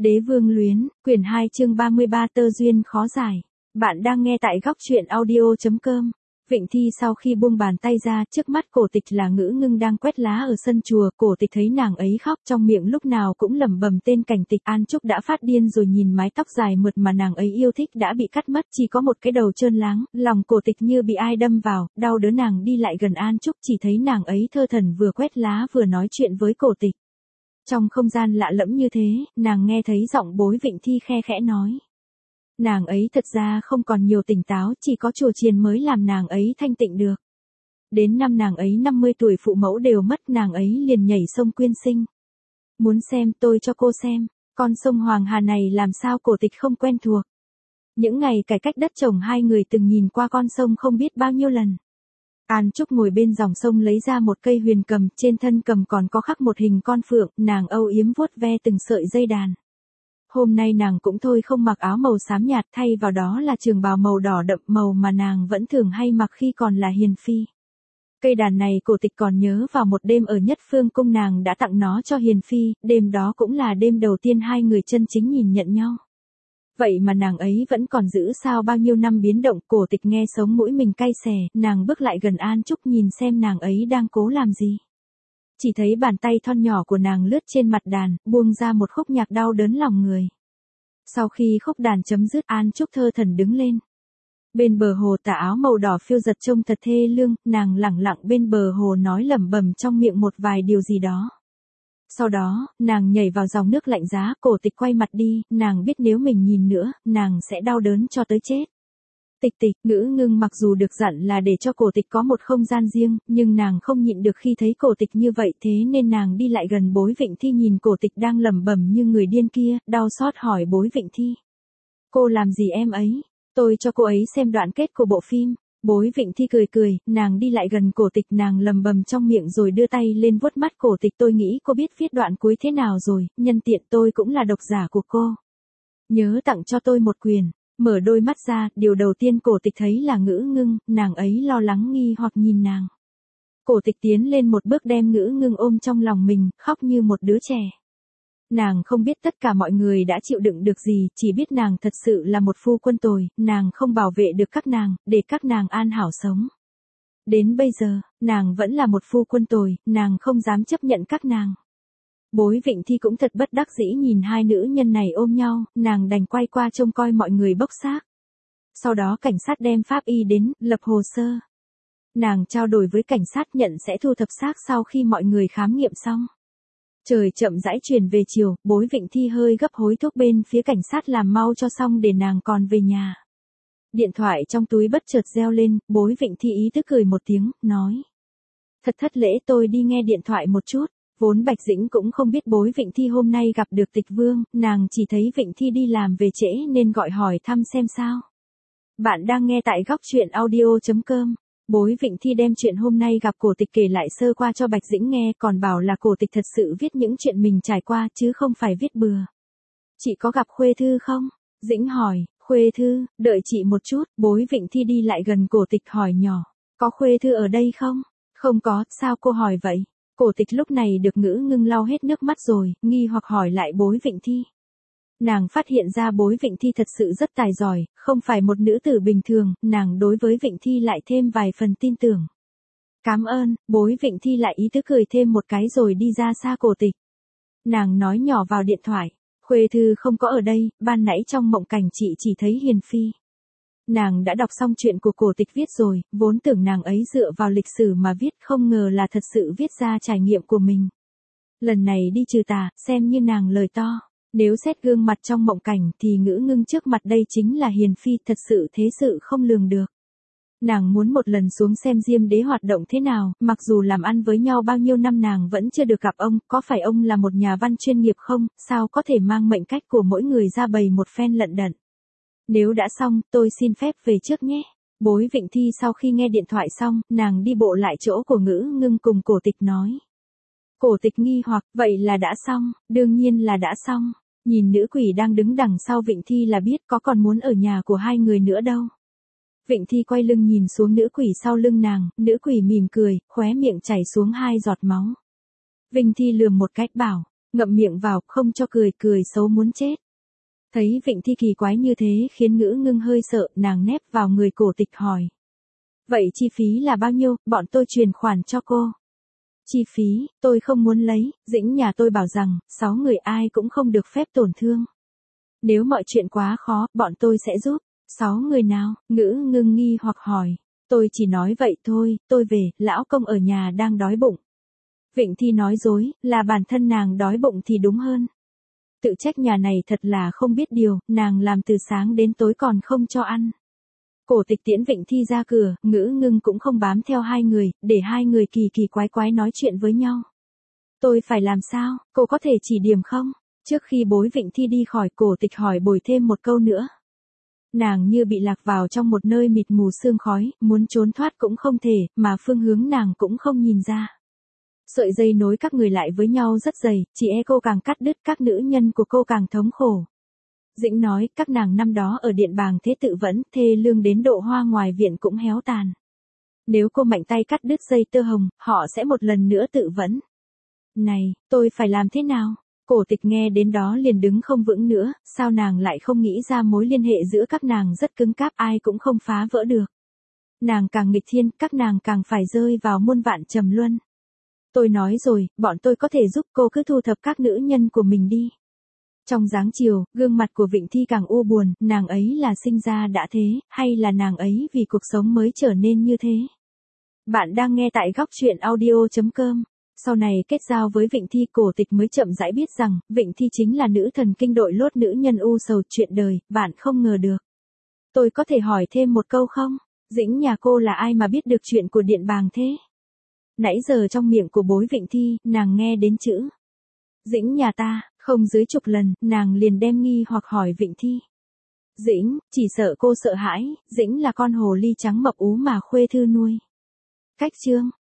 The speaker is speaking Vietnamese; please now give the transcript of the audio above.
Đế vương luyến, quyển 2 chương 33 tơ duyên khó giải. Bạn đang nghe tại góc truyện audio.com. Vịnh Thi sau khi buông bàn tay ra, trước mắt Cổ Tịch là Ngữ Ngưng đang quét lá ở sân chùa. Cổ Tịch thấy nàng ấy khóc, trong miệng lúc nào cũng lẩm bẩm tên Cảnh Tịch. An Trúc đã phát điên rồi, nhìn mái tóc dài mượt mà nàng ấy yêu thích đã bị cắt mất, chỉ có một cái đầu trơn láng. Lòng Cổ Tịch như bị ai đâm vào, đau đớn. Nàng đi lại gần An Trúc, chỉ thấy nàng ấy thơ thẩn vừa quét lá vừa nói chuyện với Cổ Tịch. Trong không gian lạ lẫm như thế, nàng nghe thấy giọng Bối Vịnh Thi khe khẽ nói. Nàng ấy thật ra không còn nhiều tỉnh táo, chỉ có chùa chiền mới làm nàng ấy thanh tịnh được. Đến năm nàng ấy 50 tuổi phụ mẫu đều mất, nàng ấy liền nhảy sông quyên sinh. Muốn xem, tôi cho cô xem, con sông Hoàng Hà này làm sao Cổ Tịch không quen thuộc. Những ngày cải cách đất trồng hai người từng nhìn qua con sông không biết bao nhiêu lần. An Trúc ngồi bên dòng sông lấy ra một cây huyền cầm, trên thân cầm còn có khắc một hình con phượng, nàng âu yếm vuốt ve từng sợi dây đàn. Hôm nay nàng cũng thôi không mặc áo màu xám nhạt, thay vào đó là trường bào màu đỏ đậm, màu mà nàng vẫn thường hay mặc khi còn là hiền phi. Cây đàn này Cổ Tịch còn nhớ vào một đêm ở Nhất Phương Cung nàng đã tặng nó cho hiền phi, đêm đó cũng là đêm đầu tiên hai người chân chính nhìn nhận nhau. Vậy mà nàng ấy vẫn còn giữ sao bao nhiêu năm biến động. Cổ Tịch nghe sống mũi mình cay xè, nàng bước lại gần An Trúc nhìn xem nàng ấy đang cố làm gì. Chỉ thấy bàn tay thon nhỏ của nàng lướt trên mặt đàn, buông ra một khúc nhạc đau đớn lòng người. Sau khi khúc đàn chấm dứt, An Trúc thơ thẩn đứng lên. Bên bờ hồ tà áo màu đỏ phiêu giật trông thật thê lương, nàng lẳng lặng bên bờ hồ nói lẩm bẩm trong miệng một vài điều gì đó. Sau đó, nàng nhảy vào dòng nước lạnh giá. Cổ Tịch quay mặt đi, nàng biết nếu mình nhìn nữa, nàng sẽ đau đớn cho tới chết. Tịch Tịch, Ngữ Ngưng mặc dù được dặn là để cho Cổ Tịch có một không gian riêng, nhưng nàng không nhịn được khi thấy Cổ Tịch như vậy, thế nên nàng đi lại gần Bối Vịnh Thi nhìn Cổ Tịch đang lẩm bẩm như người điên kia, đau xót hỏi Bối Vịnh Thi. Cô làm gì em ấy? Tôi cho cô ấy xem đoạn kết của bộ phim. Bối Vịnh Thi cười cười, nàng đi lại gần Cổ Tịch, nàng lầm bầm trong miệng rồi đưa tay lên vuốt mắt Cổ Tịch. Tôi nghĩ cô biết viết đoạn cuối thế nào rồi, nhân tiện tôi cũng là độc giả của cô. Nhớ tặng cho tôi một quyền. Mở đôi mắt ra, điều đầu tiên Cổ Tịch thấy là Ngữ Ngưng, nàng ấy lo lắng nghi hoặc nhìn nàng. Cổ Tịch tiến lên một bước đem Ngữ Ngưng ôm trong lòng mình, khóc như một đứa trẻ. Nàng không biết tất cả mọi người đã chịu đựng được gì, chỉ biết nàng thật sự là một phu quân tồi, nàng không bảo vệ được các nàng, để các nàng an hảo sống. Đến bây giờ, nàng vẫn là một phu quân tồi, nàng không dám chấp nhận các nàng. Bối Vịnh Thi cũng thật bất đắc dĩ nhìn hai nữ nhân này ôm nhau, nàng đành quay qua trông coi mọi người bốc xác. Sau đó cảnh sát đem pháp y đến, lập hồ sơ. Nàng trao đổi với cảnh sát nhận sẽ thu thập xác sau khi mọi người khám nghiệm xong. Trời chậm rãi chuyển về chiều, Bối Vịnh Thi hơi gấp hối thúc bên phía cảnh sát làm mau cho xong để nàng còn về nhà. Điện thoại trong túi bất chợt reo lên, Bối Vịnh Thi ý thức cười một tiếng, nói. Thật thất lễ, tôi đi nghe điện thoại một chút. Vốn Bạch Dĩnh cũng không biết Bối Vịnh Thi hôm nay gặp được Tịch Vương, nàng chỉ thấy Vịnh Thi đi làm về trễ nên gọi hỏi thăm xem sao. Bạn đang nghe tại góc truyện audio.com. Bối Vịnh Thi đem chuyện hôm nay gặp Cổ Tịch kể lại sơ qua cho Bạch Dĩnh nghe, còn bảo là Cổ Tịch thật sự viết những chuyện mình trải qua chứ không phải viết bừa. Chị có gặp Khuê Thư không? Dĩnh hỏi. Khuê Thư, đợi chị một chút. Bối Vịnh Thi đi lại gần Cổ Tịch hỏi nhỏ. Có Khuê Thư ở đây không? Không có, sao cô hỏi vậy? Cổ Tịch lúc này được Ngữ Ngưng lau hết nước mắt rồi, nghi hoặc hỏi lại Bối Vịnh Thi. Nàng phát hiện ra Bối Vịnh Thi thật sự rất tài giỏi, không phải một nữ tử bình thường, nàng đối với Vịnh Thi lại thêm vài phần tin tưởng. Cảm ơn, Bối Vịnh Thi lại ý tứ cười thêm một cái rồi đi ra xa Cổ Tịch. Nàng nói nhỏ vào điện thoại, Khuê Thư không có ở đây, ban nãy trong mộng cảnh chị chỉ thấy hiền phi. Nàng đã đọc xong chuyện của Cổ Tịch viết rồi, vốn tưởng nàng ấy dựa vào lịch sử mà viết, không ngờ là thật sự viết ra trải nghiệm của mình. Lần này đi trừ tà, xem như nàng lời to. Nếu xét gương mặt trong mộng cảnh thì Ngữ Ngưng trước mặt đây chính là hiền phi, thật sự thế sự không lường được. Nàng muốn một lần xuống xem Diêm Đế hoạt động thế nào, mặc dù làm ăn với nhau bao nhiêu năm nàng vẫn chưa được gặp ông, có phải ông là một nhà văn chuyên nghiệp không, sao có thể mang mệnh cách của mỗi người ra bày một phen lận đận. Nếu đã xong, tôi xin phép về trước nhé. Bối Vịnh Thi sau khi nghe điện thoại xong, nàng đi bộ lại chỗ của Ngữ Ngưng cùng Cổ Tịch nói. Cổ Tịch nghi hoặc, vậy là đã xong, đương nhiên là đã xong. Nhìn nữ quỷ đang đứng đằng sau Vịnh Thi là biết có còn muốn ở nhà của hai người nữa đâu. Vịnh Thi quay lưng nhìn xuống nữ quỷ sau lưng nàng, nữ quỷ mỉm cười, khóe miệng chảy xuống 2 giọt máu. Vịnh Thi lườm một cách bảo, ngậm miệng vào, không cho cười, cười xấu muốn chết. Thấy Vịnh Thi kỳ quái như thế khiến Ngữ Ngưng hơi sợ, nàng nép vào người Cổ Tịch hỏi. Vậy chi phí là bao nhiêu, bọn tôi chuyển khoản cho cô. Chi phí, tôi không muốn lấy, Dĩnh nhà tôi bảo rằng, 6 người ai cũng không được phép tổn thương. Nếu mọi chuyện quá khó, bọn tôi sẽ giúp. 6 người nào, Ngữ Ngưng nghi hoặc hỏi. Tôi chỉ nói vậy thôi, tôi về, lão công ở nhà đang đói bụng. Vịnh Thi nói dối, là bản thân nàng đói bụng thì đúng hơn. Tự trách nhà này thật là không biết điều, nàng làm từ sáng đến tối còn không cho ăn. Cổ Tịch tiễn Vịnh Thi ra cửa, Ngữ Ngưng cũng không bám theo hai người, để hai người kỳ kỳ quái quái nói chuyện với nhau. Tôi phải làm sao, cô có thể chỉ điểm không? Trước khi bối Vịnh Thi đi khỏi, Cổ Tịch hỏi bồi thêm một câu nữa. Nàng như bị lạc vào trong một nơi mịt mù sương khói, muốn trốn thoát cũng không thể, mà phương hướng nàng cũng không nhìn ra. Sợi dây nối các người lại với nhau rất dày, chỉ e cô càng cắt đứt các nữ nhân của cô càng thống khổ. Dĩnh nói, các nàng năm đó ở Điện Bàng thế tự vẫn, thê lương đến độ hoa ngoài viện cũng héo tàn. Nếu cô mạnh tay cắt đứt dây tơ hồng, họ sẽ một lần nữa tự vẫn. Này, tôi phải làm thế nào? Cổ Tịch nghe đến đó liền đứng không vững nữa, sao nàng lại không nghĩ ra mối liên hệ giữa các nàng rất cứng cáp, ai cũng không phá vỡ được. Nàng càng nghịch thiên, các nàng càng phải rơi vào muôn vạn trầm luân. Tôi nói rồi, bọn tôi có thể giúp, cô cứ thu thập các nữ nhân của mình đi. Trong dáng chiều, gương mặt của Vịnh Thi càng u buồn, nàng ấy là sinh ra đã thế, hay là nàng ấy vì cuộc sống mới trở nên như thế? Bạn đang nghe tại góc truyện audio.com. Sau này kết giao với Vịnh Thi, Cổ Tịch mới chậm rãi biết rằng, Vịnh Thi chính là nữ thần kinh đội lốt nữ nhân u sầu chuyện đời, bạn không ngờ được. Tôi có thể hỏi thêm một câu không? Dĩnh nhà cô là ai mà biết được chuyện của Điện Bàng thế? Nãy giờ trong miệng của bối Vịnh Thi, nàng nghe đến chữ Dĩnh nhà ta, không dưới chục lần, nàng liền đem nghi hoặc hỏi Vịnh Thi. Dĩnh, chỉ sợ cô sợ hãi, Dĩnh là con hồ ly trắng mập ú mà Khuê Thư nuôi. Cách chương